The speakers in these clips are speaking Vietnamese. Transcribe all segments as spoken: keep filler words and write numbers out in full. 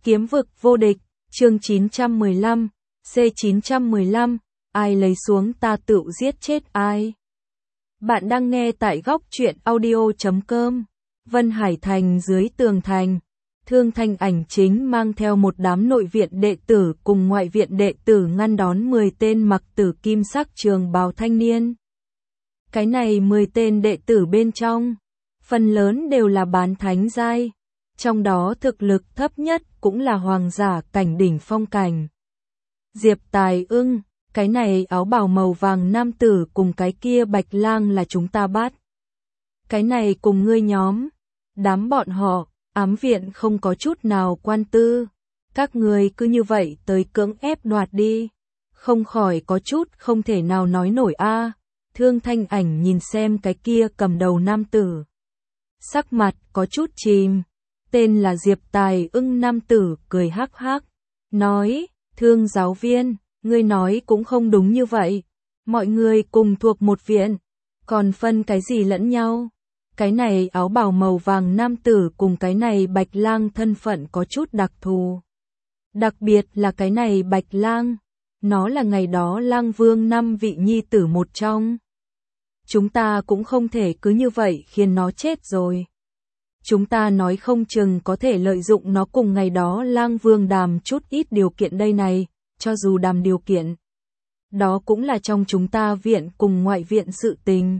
Kiếm vực vô địch, chương chín trăm mười lăm, C chín trăm mười lăm, ai lấy xuống ta tự giết chết ai. Bạn đang nghe tại góc truyện audio chấm com. Vân Hải Thành dưới tường thành, Thương Thanh Ảnh chính mang theo một đám nội viện đệ tử cùng ngoại viện đệ tử ngăn đón mười tên mặc tử kim sắc trường bào thanh niên. Cái này mười tên đệ tử bên trong, phần lớn đều là bán thánh giai, trong đó thực lực thấp nhất cũng là hoàng giả cảnh đỉnh phong cảnh. Diệp Tài Ưng, cái này áo bào màu vàng nam tử cùng cái kia bạch lang là chúng ta bắt. Cái này cùng ngươi nhóm, đám bọn họ, ám viện không có chút nào quan tư. Các ngươi cứ như vậy tới cưỡng ép đoạt đi. Không khỏi có chút không thể nào nói nổi a. À. Thương Thanh Ảnh nhìn xem cái kia cầm đầu nam tử. Sắc mặt có chút chìm. Tên là Diệp Tài Ưng nam tử cười hắc hắc. Nói, Thương giáo viên, ngươi nói cũng không đúng như vậy. Mọi người cùng thuộc một viện. Còn phân cái gì lẫn nhau? Cái này áo bào màu vàng nam tử cùng cái này bạch lang thân phận có chút đặc thù. Đặc biệt là cái này bạch lang. Nó là ngày đó lang vương năm vị nhi tử một trong. Chúng ta cũng không thể cứ như vậy khiến nó chết rồi. Chúng ta nói không chừng có thể lợi dụng nó cùng ngày đó lang vương đàm chút ít điều kiện đây này, cho dù đàm điều kiện. Đó cũng là trong chúng ta viện cùng ngoại viện sự tình.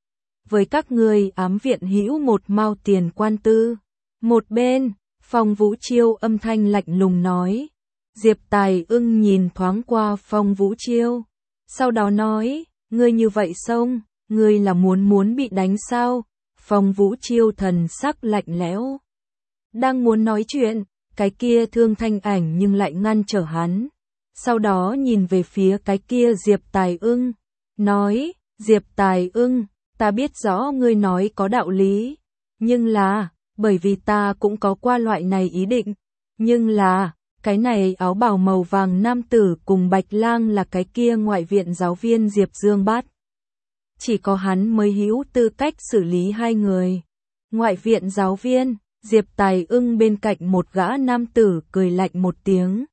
Với các ngươi ám viện hữu một mao tiền quan tư. Một bên, Phong Vũ Chiêu âm thanh lạnh lùng nói. Diệp Tài Ưng nhìn thoáng qua Phong Vũ Chiêu. Sau đó nói, ngươi như vậy xong, ngươi là muốn muốn bị đánh sao? Phong Vũ Chiêu thần sắc lạnh lẽo. Đang muốn nói chuyện, cái kia Thương Thanh Ảnh nhưng lại ngăn trở hắn. Sau đó nhìn về phía cái kia Diệp Tài Ưng. Nói, Diệp Tài Ưng, ta biết rõ ngươi nói có đạo lý. Nhưng là, bởi vì ta cũng có qua loại này ý định. Nhưng là, cái này áo bào màu vàng nam tử cùng bạch lang là cái kia ngoại viện giáo viên Diệp Dương bắt. Chỉ có hắn mới hữu tư cách xử lý hai người. Ngoại viện giáo viên, Diệp Tài Ưng bên cạnh một gã nam tử cười lạnh một tiếng.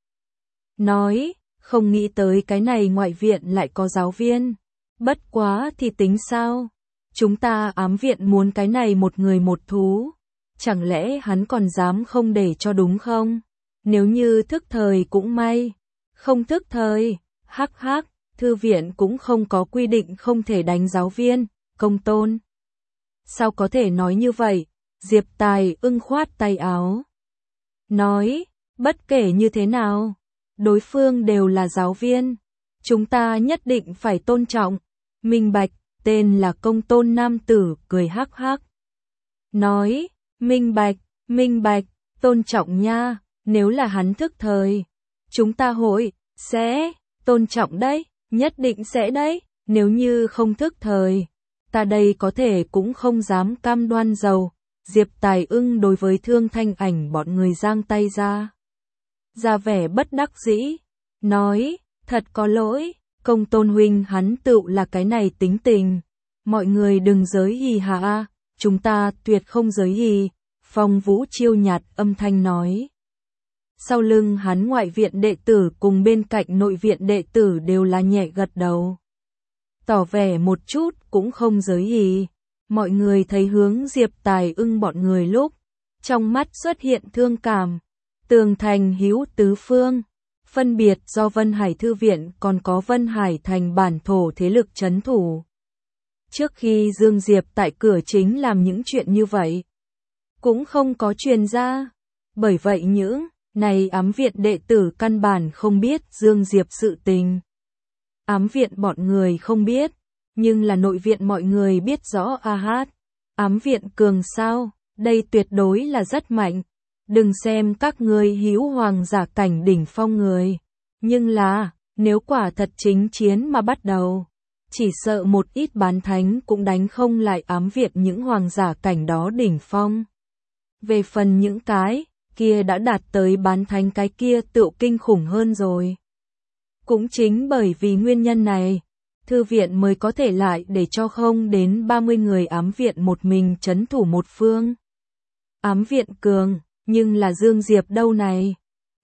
Nói, không nghĩ tới cái này ngoại viện lại có giáo viên. Bất quá thì tính sao? Chúng ta ám viện muốn cái này một người một thú. Chẳng lẽ hắn còn dám không để cho đúng không? Nếu như thức thời cũng may. Không thức thời, hắc hắc. Thư viện cũng không có quy định không thể đánh giáo viên, công tôn. Sao có thể nói như vậy? Diệp Tài Ưng khoát tay áo. Nói, bất kể như thế nào, đối phương đều là giáo viên. Chúng ta nhất định phải tôn trọng. Minh bạch, tên là công tôn nam tử cười hắc hắc. Nói, minh bạch, minh bạch, tôn trọng nha, nếu là hắn thức thời. Chúng ta hội, sẽ, tôn trọng đấy. Nhất định sẽ đấy, nếu như không thức thời, ta đây có thể cũng không dám cam đoan giàu. Diệp Tài Ưng đối với Thương Thanh Ảnh bọn người giang tay ra. Ra vẻ bất đắc dĩ, nói, thật có lỗi, công tôn huynh hắn tự là cái này tính tình. Mọi người đừng giới hì hà a, chúng ta tuyệt không giới hì. Phong Vũ Chiêu nhạt âm thanh nói. Sau lưng hắn ngoại viện đệ tử cùng bên cạnh nội viện đệ tử đều là nhẹ gật đầu. Tỏ vẻ một chút cũng không giới hì. Mọi người thấy hướng Diệp Tài Ưng bọn người lúc. Trong mắt xuất hiện thương cảm. Tường thành hữu tứ phương. Phân biệt do Vân Hải Thư Viện còn có Vân Hải Thành bản thổ thế lực trấn thủ. Trước khi Dương Diệp tại cửa chính làm những chuyện như vậy. Cũng không có truyền ra. Bởi vậy những này ám viện đệ tử căn bản không biết Dương Diệp sự tình. Ám viện bọn người không biết, nhưng là nội viện mọi người biết rõ a hát. Ám viện cường sao, đây tuyệt đối là rất mạnh. Đừng xem các ngươi hữu hoàng giả cảnh đỉnh phong người. Nhưng là, nếu quả thật chính chiến mà bắt đầu, chỉ sợ một ít bán thánh cũng đánh không lại ám viện những hoàng giả cảnh đó đỉnh phong. Về phần những cái kia đã đạt tới bán thánh cái kia tựu kinh khủng hơn rồi. Cũng chính bởi vì nguyên nhân này, thư viện mới có thể lại để cho không đến ba mươi người ám viện một mình trấn thủ một phương. Ám viện cường, nhưng là Dương Diệp đâu này,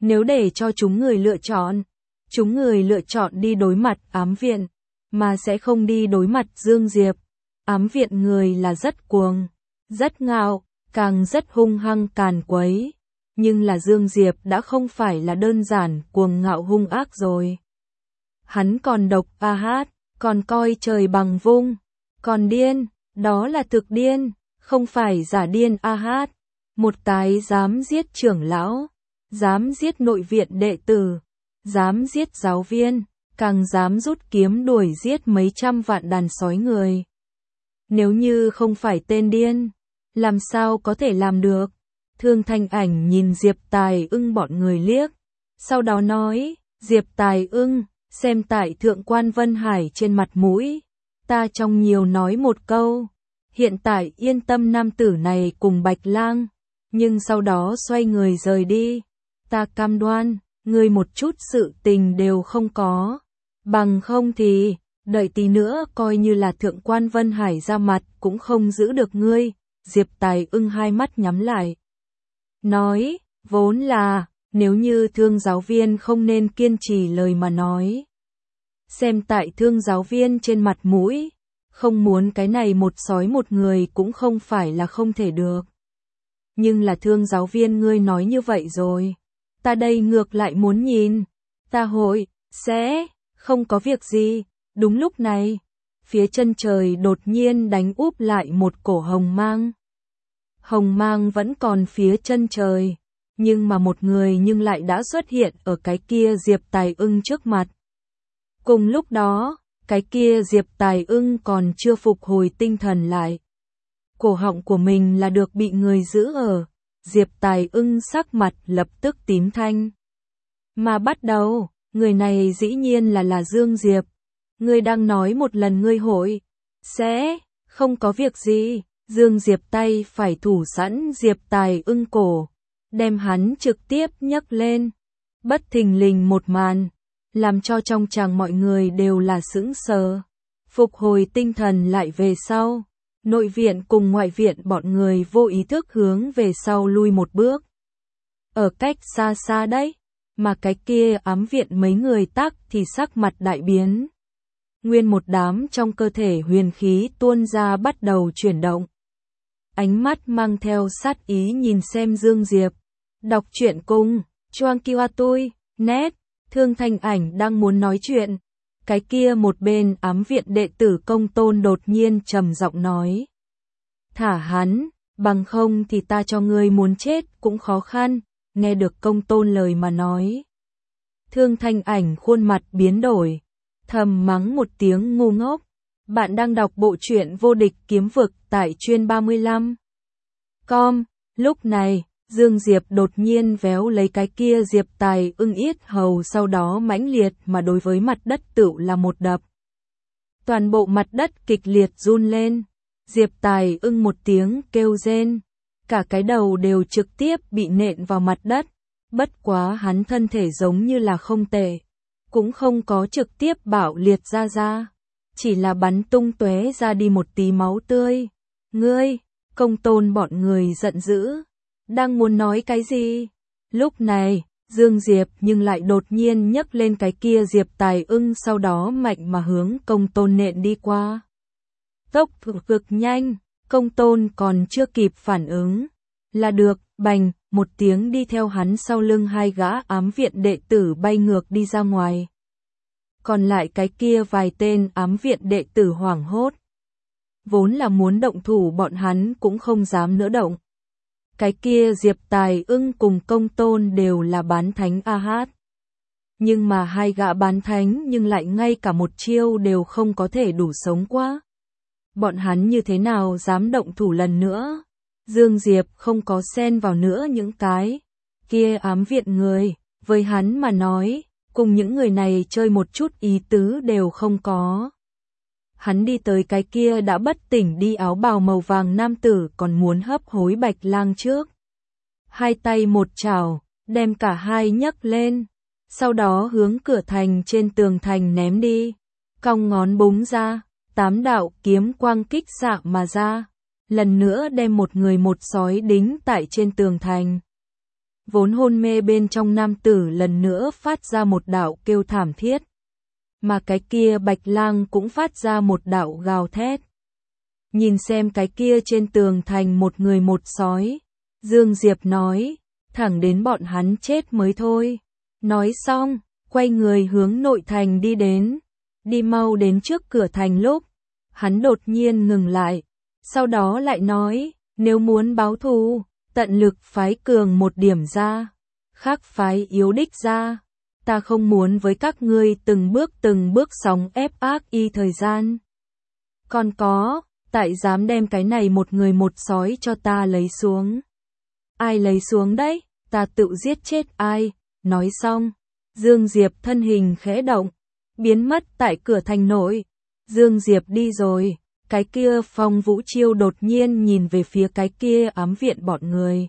Nếu để cho chúng người lựa chọn, chúng người lựa chọn đi đối mặt ám viện, mà sẽ không đi đối mặt Dương Diệp. Ám viện người là rất cuồng, rất ngạo, càng rất hung hăng càn quấy. Nhưng là Dương Diệp đã không phải là đơn giản cuồng ngạo hung ác rồi. Hắn còn độc a hát, còn coi trời bằng vung, còn điên, đó là thực điên, không phải giả điên a hát. Một cái dám giết trưởng lão, dám giết nội viện đệ tử, dám giết giáo viên, càng dám rút kiếm đuổi giết mấy trăm vạn đàn sói người. Nếu như không phải tên điên, làm sao có thể làm được? Thương Thanh Ảnh nhìn Diệp Tài Ưng bọn người liếc, sau đó nói, Diệp Tài Ưng, xem tại Thượng quan Vân Hải trên mặt mũi, ta trong nhiều nói một câu, hiện tại yên tâm nam tử này cùng Bạch Lang, nhưng sau đó xoay người rời đi, ta cam đoan, ngươi một chút sự tình đều không có, bằng không thì, đợi tí nữa coi như là Thượng quan Vân Hải ra mặt cũng không giữ được ngươi. Diệp Tài Ưng hai mắt nhắm lại, nói, vốn là, nếu như Thương giáo viên không nên kiên trì lời mà nói. Xem tại Thương giáo viên trên mặt mũi, không muốn cái này một sói một người cũng không phải là không thể được. Nhưng là Thương giáo viên ngươi nói như vậy rồi, ta đây ngược lại muốn nhìn, ta hội, sẽ, không có việc gì. Đúng lúc này, phía chân trời đột nhiên đánh úp lại một cổ hồng mang. Hồng mang vẫn còn phía chân trời, nhưng mà một người nhưng lại đã xuất hiện ở cái kia Diệp Tài Ưng trước mặt. Cùng lúc đó, cái kia Diệp Tài Ưng còn chưa phục hồi tinh thần lại. Cổ họng của mình là được bị người giữ ở, Diệp Tài Ưng sắc mặt lập tức tím thanh. Mà bắt đầu, người này dĩ nhiên là là Dương Diệp. Ngươi đang nói một lần ngươi hội, sẽ, không có việc gì. Dương Diệp tay phải thủ sẵn Diệp Tài Ưng cổ, đem hắn trực tiếp nhấc lên. Bất thình lình một màn, làm cho trong tràng mọi người đều là sững sờ. Phục hồi tinh thần lại về sau, nội viện cùng ngoại viện bọn người vô ý thức hướng về sau lui một bước. Ở cách xa xa đấy, mà cái kia ám viện mấy người tắc thì sắc mặt đại biến. Nguyên một đám trong cơ thể huyền khí tuôn ra bắt đầu chuyển động. Ánh mắt mang theo sát ý nhìn xem Dương Diệp. Đọc truyện cùng, Choang Kiwa tôi, net, Thương Thanh Ảnh đang muốn nói chuyện. Cái kia một bên ám viện đệ tử Công Tôn đột nhiên trầm giọng nói. Thả hắn, bằng không thì ta cho ngươi muốn chết cũng khó khăn, nghe được Công Tôn lời mà nói. Thương Thanh Ảnh khuôn mặt biến đổi, thầm mắng một tiếng ngu ngốc. Bạn đang đọc bộ truyện Vô Địch Kiếm Vực tại chuyên ba mươi lăm. Com, lúc này, Dương Diệp đột nhiên véo lấy cái kia Diệp Tài Ưng yết hầu, sau đó mãnh liệt mà đối với mặt đất tựu là một đập. Toàn bộ mặt đất kịch liệt run lên, Diệp Tài Ưng một tiếng kêu rên, cả cái đầu đều trực tiếp bị nện vào mặt đất, bất quá hắn thân thể giống như là không tệ, cũng không có trực tiếp bạo liệt ra ra, chỉ là bắn tung tóe ra đi một tí máu tươi. Ngươi, Công Tôn bọn người giận dữ, đang muốn nói cái gì? Lúc này, Dương Diệp nhưng lại đột nhiên nhấc lên cái kia Diệp Tài Ưng, sau đó mạnh mà hướng Công Tôn nện đi qua. Tốc độ cực nhanh, Công Tôn còn chưa kịp phản ứng, là được, bành, một tiếng đi theo hắn sau lưng hai gã ám viện đệ tử bay ngược đi ra ngoài. Còn lại cái kia vài tên ám viện đệ tử hoảng hốt. Vốn là muốn động thủ bọn hắn cũng không dám nữa động. Cái kia Diệp Tài Ưng cùng Công Tôn đều là bán thánh a hát. Nhưng mà hai gã bán thánh nhưng lại ngay cả một chiêu đều không có thể đủ sống qua. Bọn hắn như thế nào dám động thủ lần nữa? Dương Diệp không có xen vào nữa những cái kia ám viện người, với hắn mà nói, cùng những người này chơi một chút ý tứ đều không có. Hắn đi tới cái kia đã bất tỉnh đi áo bào màu vàng nam tử còn muốn hấp hối Bạch Lang trước. Hai tay một chảo, đem cả hai nhấc lên, sau đó hướng cửa thành trên tường thành ném đi. Cong ngón búng ra, tám đạo kiếm quang kích xạ mà ra, lần nữa đem một người một sói đính tại trên tường thành. Vốn hôn mê bên trong nam tử lần nữa phát ra một đạo kêu thảm thiết. Mà cái kia Bạch Lang cũng phát ra một đạo gào thét. Nhìn xem cái kia trên tường thành một người một sói. Dương Diệp nói, thẳng đến bọn hắn chết mới thôi. Nói xong, quay người hướng nội thành đi đến. Đi mau đến trước cửa thành lúc, hắn đột nhiên ngừng lại. Sau đó lại nói, nếu muốn báo thù, tận lực phái cường một điểm ra, khác phái yếu đích ra. Ta không muốn với các ngươi từng bước từng bước sóng ép ác y thời gian. Còn có, tại dám đem cái này một người một sói cho ta lấy xuống. Ai lấy xuống đấy, ta tự giết chết ai. Nói xong, Dương Diệp thân hình khẽ động, biến mất tại cửa thành nội. Dương Diệp đi rồi, cái kia Phong Vũ Chiêu đột nhiên nhìn về phía cái kia ám viện bọn người.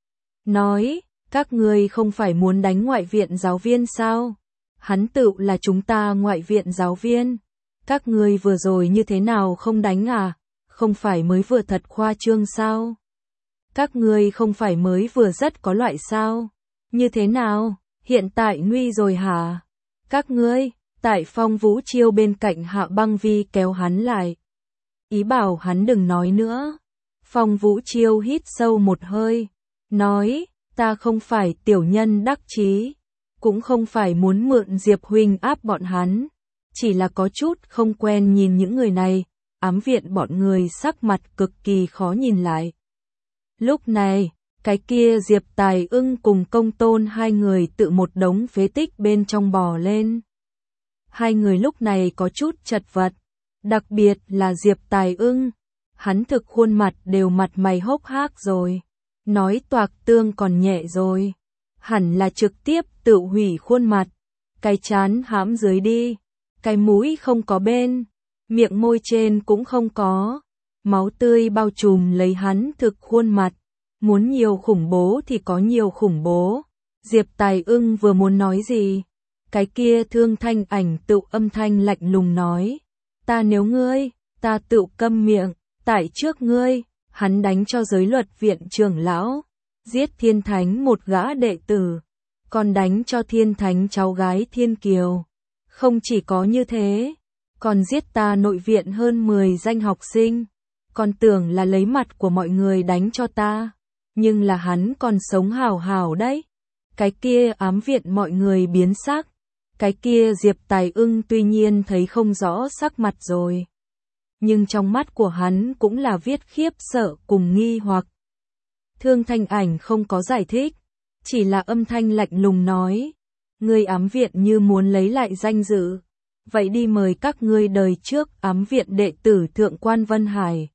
Nói, các ngươi không phải muốn đánh ngoại viện giáo viên sao? Hắn tự là chúng ta ngoại viện giáo viên. Các ngươi vừa rồi như thế nào không đánh à? Không phải mới vừa thật khoa trương sao? Các ngươi không phải mới vừa rất có loại sao? Như thế nào? Hiện tại nguy rồi hả? Các ngươi, tại Phong Vũ Chiêu bên cạnh Hạ Băng Vi kéo hắn lại. Ý bảo hắn đừng nói nữa. Phong Vũ Chiêu hít sâu một hơi. Nói, ta không phải tiểu nhân đắc chí. Cũng không phải muốn mượn Diệp huynh áp bọn hắn. Chỉ là có chút không quen nhìn những người này. Ám viện bọn người sắc mặt cực kỳ khó nhìn lại. Lúc này, cái kia Diệp Tài Ưng cùng Công Tôn hai người tự một đống phế tích bên trong bò lên. Hai người lúc này có chút chật vật, đặc biệt là Diệp Tài Ưng, hắn thực khuôn mặt đều mặt mày hốc hác rồi, nói toạc tương còn nhẹ rồi, hẳn là trực tiếp tự hủy khuôn mặt, cái trán hãm dưới đi, cái mũi không có bên, miệng môi trên cũng không có, máu tươi bao trùm lấy hắn thực khuôn mặt. Muốn nhiều khủng bố thì có nhiều khủng bố. Diệp Tài Ưng vừa muốn nói gì, cái kia Thương Thanh Ảnh tự âm thanh lạnh lùng nói, ta nếu ngươi, ta tự câm miệng, tại trước ngươi, hắn đánh cho giới luật viện trưởng lão, giết Thiên Thánh một gã đệ tử, còn đánh cho Thiên Thánh cháu gái Thiên Kiều. Không chỉ có như thế, còn giết ta nội viện hơn mười danh học sinh, còn tưởng là lấy mặt của mọi người đánh cho ta. Nhưng là hắn còn sống hào hào đấy. Cái kia ám viện mọi người biến sắc. Cái kia Diệp Tài Ưng tuy nhiên thấy không rõ sắc mặt rồi. Nhưng trong mắt của hắn cũng là viết khiếp sợ cùng nghi hoặc. Thương Thanh Ảnh không có giải thích. Chỉ là âm thanh lạnh lùng nói. Ngươi ám viện như muốn lấy lại danh dự. Vậy đi mời các ngươi đời trước ám viện đệ tử Thượng quan Vân Hải.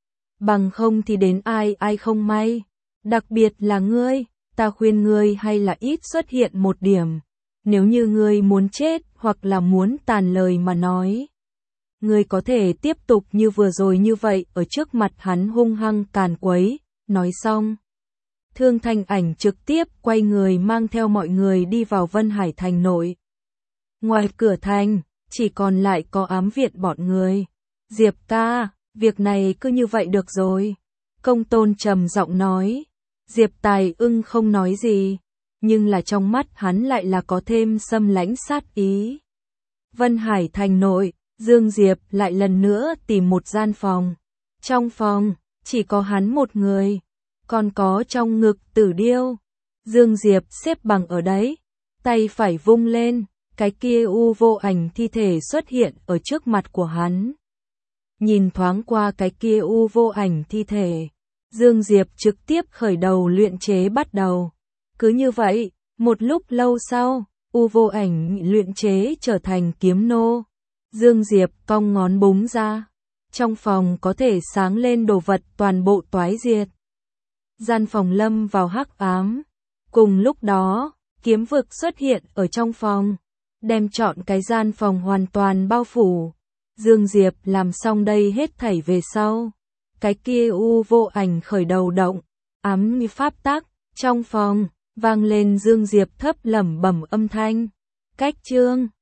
Bằng không thì đến ai ai không may. Đặc biệt là ngươi, ta khuyên ngươi hay là ít xuất hiện một điểm. Nếu như ngươi muốn chết hoặc là muốn tàn lời mà nói. Ngươi có thể tiếp tục như vừa rồi như vậy ở trước mặt hắn hung hăng càn quấy. Nói xong, Thương Thanh Ảnh trực tiếp quay người mang theo mọi người đi vào Vân Hải thành nội. Ngoài cửa thành, chỉ còn lại có ám viện bọn người. Diệp ca, việc này cứ như vậy được rồi. Công Tôn trầm giọng nói. Diệp Tài Ưng không nói gì, nhưng là trong mắt hắn lại là có thêm xâm lãnh sát ý. Vân Hải thành nội, Dương Diệp lại lần nữa tìm một gian phòng. Trong phòng, chỉ có hắn một người, còn có trong ngực Tử Điêu. Dương Diệp xếp bằng ở đấy, tay phải vung lên, cái kia u vô ảnh thi thể xuất hiện ở trước mặt của hắn. Nhìn thoáng qua cái kia u vô ảnh thi thể. Dương Diệp trực tiếp khởi đầu luyện chế bắt đầu. Cứ như vậy, một lúc lâu sau, u vô ảnh luyện chế trở thành kiếm nô. Dương Diệp cong ngón búng ra. Trong phòng có thể sáng lên đồ vật toàn bộ toái diệt. Gian phòng lâm vào hắc ám. Cùng lúc đó, kiếm vực xuất hiện ở trong phòng. Đem trọn cái gian phòng hoàn toàn bao phủ. Dương Diệp làm xong đây hết thảy về sau. Cái kia u vô ảnh khởi đầu động, ám như pháp tắc, trong phòng, vang lên Dương Diệp thấp lẩm bẩm âm thanh. Cách chương